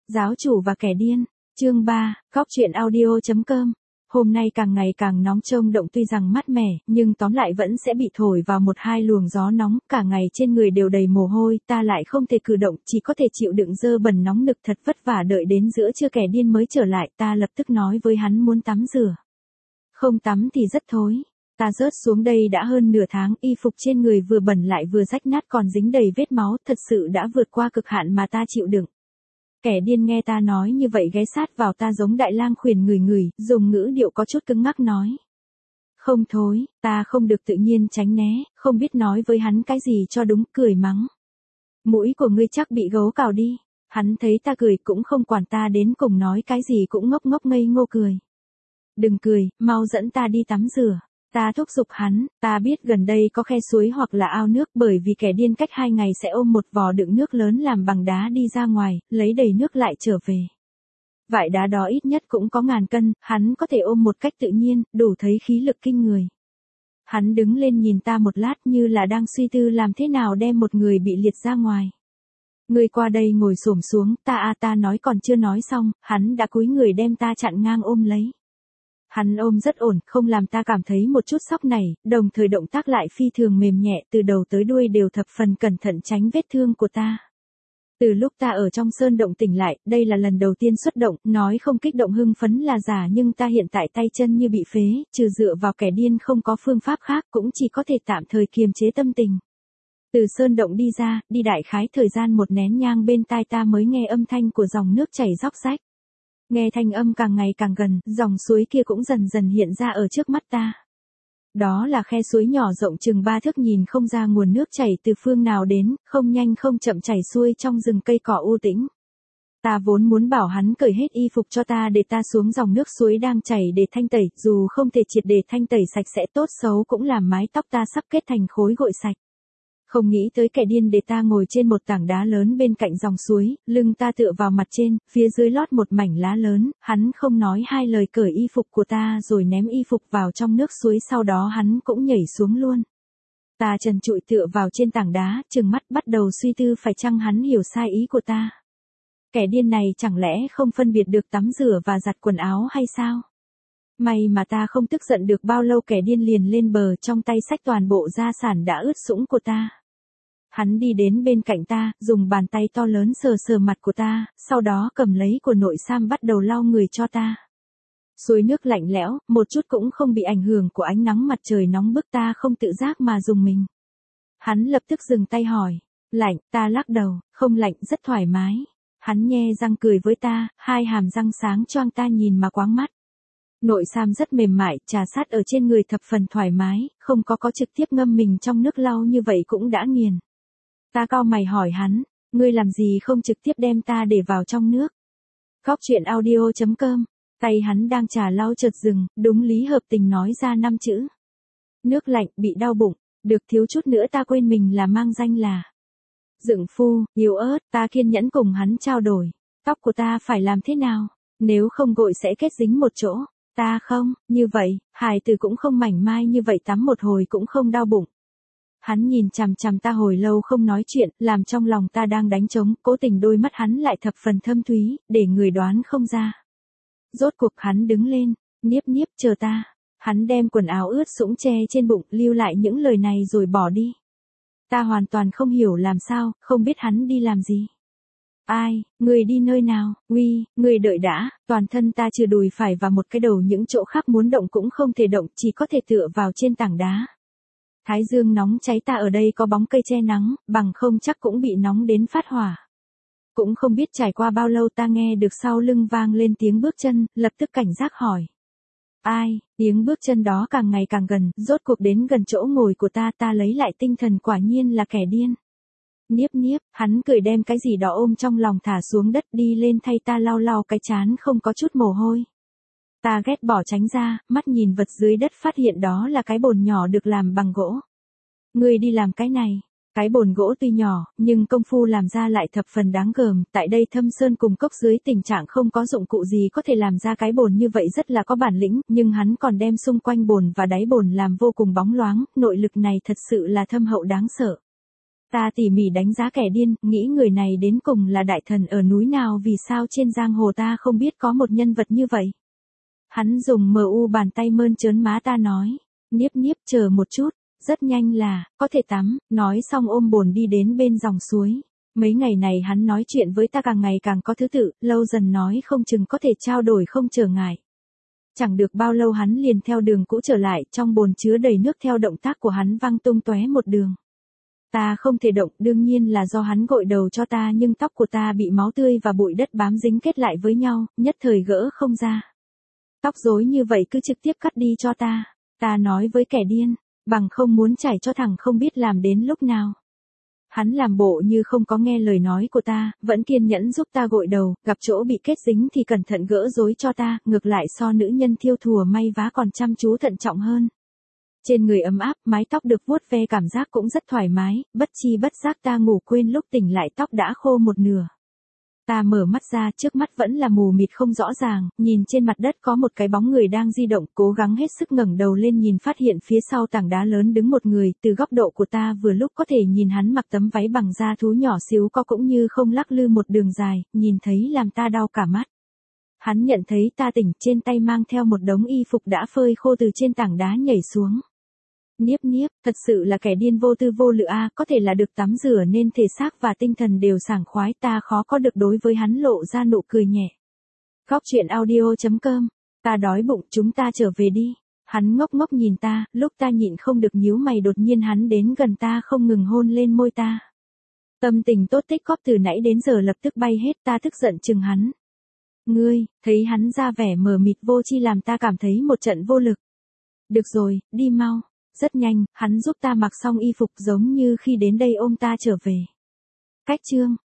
Giáo chủ và kẻ điên, chương 3, Góc truyện audio.com. Hôm nay càng ngày càng nóng trông động, tuy rằng mát mẻ, nhưng tóm lại vẫn sẽ bị thổi vào một hai luồng gió nóng, cả ngày trên người đều đầy mồ hôi, ta lại không thể cử động, chỉ có thể chịu đựng dơ bẩn nóng nực thật vất vả, đợi đến giữa trưa kẻ điên mới trở lại, ta lập tức nói với hắn muốn tắm rửa. Không tắm thì rất thối. Ta rớt xuống đây đã hơn nửa tháng, y phục trên người vừa bẩn lại vừa rách nát còn dính đầy vết máu, thật sự đã vượt qua cực hạn mà ta chịu đựng. Kẻ điên nghe ta nói như vậy ghé sát vào ta giống đại lang khuyển người, dùng ngữ điệu có chút cứng ngắc nói. Không thối, ta không được tự nhiên tránh né, không biết nói với hắn cái gì cho đúng, cười mắng. Mũi của ngươi chắc bị gấu cào đi. Hắn thấy ta cười cũng không quản ta, đến cùng nói cái gì cũng ngốc ngốc ngây ngô cười. Đừng cười, mau dẫn ta đi tắm rửa. Ta thúc giục hắn, ta biết gần đây có khe suối hoặc là ao nước, bởi vì kẻ điên cách 2 ngày sẽ ôm một vò đựng nước lớn làm bằng đá đi ra ngoài, lấy đầy nước lại trở về. Vải đá đó ít nhất cũng có 1000 cân, hắn có thể ôm một cách tự nhiên, đủ thấy khí lực kinh người. Hắn đứng lên nhìn ta một lát như là đang suy tư làm thế nào đem một người bị liệt ra ngoài. Người qua đây ngồi xổm xuống, ta nói còn chưa nói xong, hắn đã cúi người đem ta chặn ngang ôm lấy. Hắn ôm rất ổn, không làm ta cảm thấy một chút sốc này, đồng thời động tác lại phi thường mềm nhẹ, từ đầu tới đuôi đều thập phần cẩn thận tránh vết thương của ta. Từ lúc ta ở trong sơn động tỉnh lại, đây là lần đầu tiên xuất động, nói không kích động hưng phấn là giả, nhưng ta hiện tại tay chân như bị phế, trừ dựa vào kẻ điên không có phương pháp khác, cũng chỉ có thể tạm thời kiềm chế tâm tình. Từ sơn động đi ra, đi đại khái thời gian 1 nén nhang, bên tai ta mới nghe âm thanh của dòng nước chảy róc rách. Nghe thanh âm càng ngày càng gần, dòng suối kia cũng dần dần hiện ra ở trước mắt ta. Đó là khe suối nhỏ rộng chừng 3 thước, nhìn không ra nguồn nước chảy từ phương nào đến, không nhanh không chậm chảy xuôi trong rừng cây cỏ u tĩnh. Ta vốn muốn bảo hắn cởi hết y phục cho ta để ta xuống dòng nước suối đang chảy để thanh tẩy, dù không thể triệt để thanh tẩy sạch sẽ, tốt xấu cũng làm mái tóc ta sắp kết thành khối gội sạch. Không nghĩ tới kẻ điên để ta ngồi trên một tảng đá lớn bên cạnh dòng suối, lưng ta tựa vào mặt trên, phía dưới lót một mảnh lá lớn, hắn không nói hai lời cởi y phục của ta rồi ném y phục vào trong nước suối, sau đó hắn cũng nhảy xuống luôn. Ta trần trụi tựa vào trên tảng đá, trừng mắt bắt đầu suy tư phải chăng hắn hiểu sai ý của ta. Kẻ điên này chẳng lẽ không phân biệt được tắm rửa và giặt quần áo hay sao? May mà ta không tức giận được bao lâu, kẻ điên liền lên bờ, trong tay xách toàn bộ gia sản đã ướt sũng của ta. Hắn đi đến bên cạnh ta, dùng bàn tay to lớn sờ sờ mặt của ta, sau đó cầm lấy của nội sam bắt đầu lau người cho ta. Suối nước lạnh lẽo, một chút cũng không bị ảnh hưởng của ánh nắng mặt trời nóng bức, ta không tự giác mà rùng mình. Hắn lập tức dừng tay hỏi, lạnh, ta lắc đầu, không lạnh, rất thoải mái. Hắn nhe răng cười với ta, hai hàm răng sáng choang, ta nhìn mà quáng mắt. Nội sam rất mềm mại, trà sát ở trên người thập phần thoải mái, không có trực tiếp ngâm mình trong nước lau như vậy cũng đã nghiền. Ta cau mày hỏi hắn, ngươi làm gì không trực tiếp đem ta để vào trong nước? Góc truyện audio.com. Tay hắn đang trà lau chợt dừng, đúng lý hợp tình nói ra 5 chữ. Nước lạnh, bị đau bụng, được thiếu chút nữa ta quên mình là mang danh là Dượng Phu, yếu ớt. Ta kiên nhẫn cùng hắn trao đổi. Tóc của ta phải làm thế nào? Nếu không gội sẽ kết dính một chỗ. Ta không, như vậy, hài tử cũng không mảnh mai như vậy, tắm một hồi cũng không đau bụng. Hắn nhìn chằm chằm ta hồi lâu không nói chuyện, làm trong lòng ta đang đánh trống, cố tình đôi mắt hắn lại thập phần thâm thúy, để người đoán không ra. Rốt cuộc hắn đứng lên, niếp chờ ta. Hắn đem quần áo ướt sũng che trên bụng, lưu lại những lời này rồi bỏ đi. Ta hoàn toàn không hiểu làm sao, không biết hắn đi làm gì. Ai, người đi nơi nào? Uy, người đợi đã. Toàn thân ta trừ đùi phải và một cái đầu, những chỗ khác muốn động cũng không thể động, chỉ có thể tựa vào trên tảng đá. Thái dương nóng cháy, ta ở đây có bóng cây che nắng, bằng không chắc cũng bị nóng đến phát hỏa. Cũng không biết trải qua bao lâu, ta nghe được sau lưng vang lên tiếng bước chân, lập tức cảnh giác hỏi. Ai? Tiếng bước chân đó càng ngày càng gần, rốt cuộc đến gần chỗ ngồi của ta, ta lấy lại tinh thần, quả nhiên là kẻ điên. Niếp, hắn cười đem cái gì đó ôm trong lòng thả xuống đất, đi lên thay ta lau cái trán không có chút mồ hôi. Ta ghét bỏ tránh ra, mắt nhìn vật dưới đất, phát hiện đó là cái bồn nhỏ được làm bằng gỗ. Ngươi đi làm cái này? Cái bồn gỗ tuy nhỏ, nhưng công phu làm ra lại thập phần đáng gờm, tại đây thâm sơn cùng cốc dưới tình trạng không có dụng cụ gì có thể làm ra cái bồn như vậy, rất là có bản lĩnh, nhưng hắn còn đem xung quanh bồn và đáy bồn làm vô cùng bóng loáng, nội lực này thật sự là thâm hậu đáng sợ. Ta tỉ mỉ đánh giá kẻ điên, nghĩ người này đến cùng là đại thần ở núi nào, vì sao trên giang hồ ta không biết có một nhân vật như vậy. Hắn dùng bàn tay mơn trớn má ta nói, Niếp Niếp chờ một chút, rất nhanh là, có thể tắm, nói xong ôm bồn đi đến bên dòng suối. Mấy ngày này hắn nói chuyện với ta càng ngày càng có thứ tự, lâu dần nói không chừng có thể trao đổi không trở ngại. Chẳng được bao lâu hắn liền theo đường cũ trở lại, trong bồn chứa đầy nước theo động tác của hắn văng tung tóe một đường. Ta không thể động, đương nhiên là do hắn gội đầu cho ta, nhưng tóc của ta bị máu tươi và bụi đất bám dính kết lại với nhau, nhất thời gỡ không ra. Tóc rối như vậy cứ trực tiếp cắt đi cho ta. Ta nói với kẻ điên, bằng không muốn chảy cho thằng không biết làm đến lúc nào. Hắn làm bộ như không có nghe lời nói của ta, vẫn kiên nhẫn giúp ta gội đầu, gặp chỗ bị kết dính thì cẩn thận gỡ rối cho ta, ngược lại so nữ nhân thiêu thùa may vá còn chăm chú thận trọng hơn. Trên người ấm áp, mái tóc được vuốt ve cảm giác cũng rất thoải mái, bất chi bất giác ta ngủ quên lúc tỉnh lại tóc đã khô một nửa. Ta mở mắt ra, trước mắt vẫn là mù mịt không rõ ràng, nhìn trên mặt đất có một cái bóng người đang di động, cố gắng hết sức ngẩng đầu lên nhìn, phát hiện phía sau tảng đá lớn đứng một người, từ góc độ của ta vừa lúc có thể nhìn hắn mặc tấm váy bằng da thú nhỏ xíu có cũng như không lắc lư một đường dài, nhìn thấy làm ta đau cả mắt. Hắn nhận thấy ta tỉnh, trên tay mang theo một đống y phục đã phơi khô từ trên tảng đá nhảy xuống. Niếp Niếp, thật sự là kẻ điên vô tư vô lự a, có thể là được tắm rửa nên thể xác và tinh thần đều sảng khoái, ta khó có được đối với hắn lộ ra nụ cười nhẹ. Góc truyện audio.com, ta đói bụng, chúng ta trở về đi. Hắn ngốc ngốc nhìn ta, lúc ta nhịn không được nhíu mày, đột nhiên hắn đến gần ta không ngừng hôn lên môi ta. Tâm tình tốt tích góp từ nãy đến giờ lập tức bay hết, ta tức giận chừng hắn. Ngươi, thấy hắn ra vẻ mờ mịt vô tri làm ta cảm thấy một trận vô lực. Được rồi, đi mau. Rất nhanh, hắn giúp ta mặc xong y phục giống như khi đến đây ôm ta trở về. Cách chương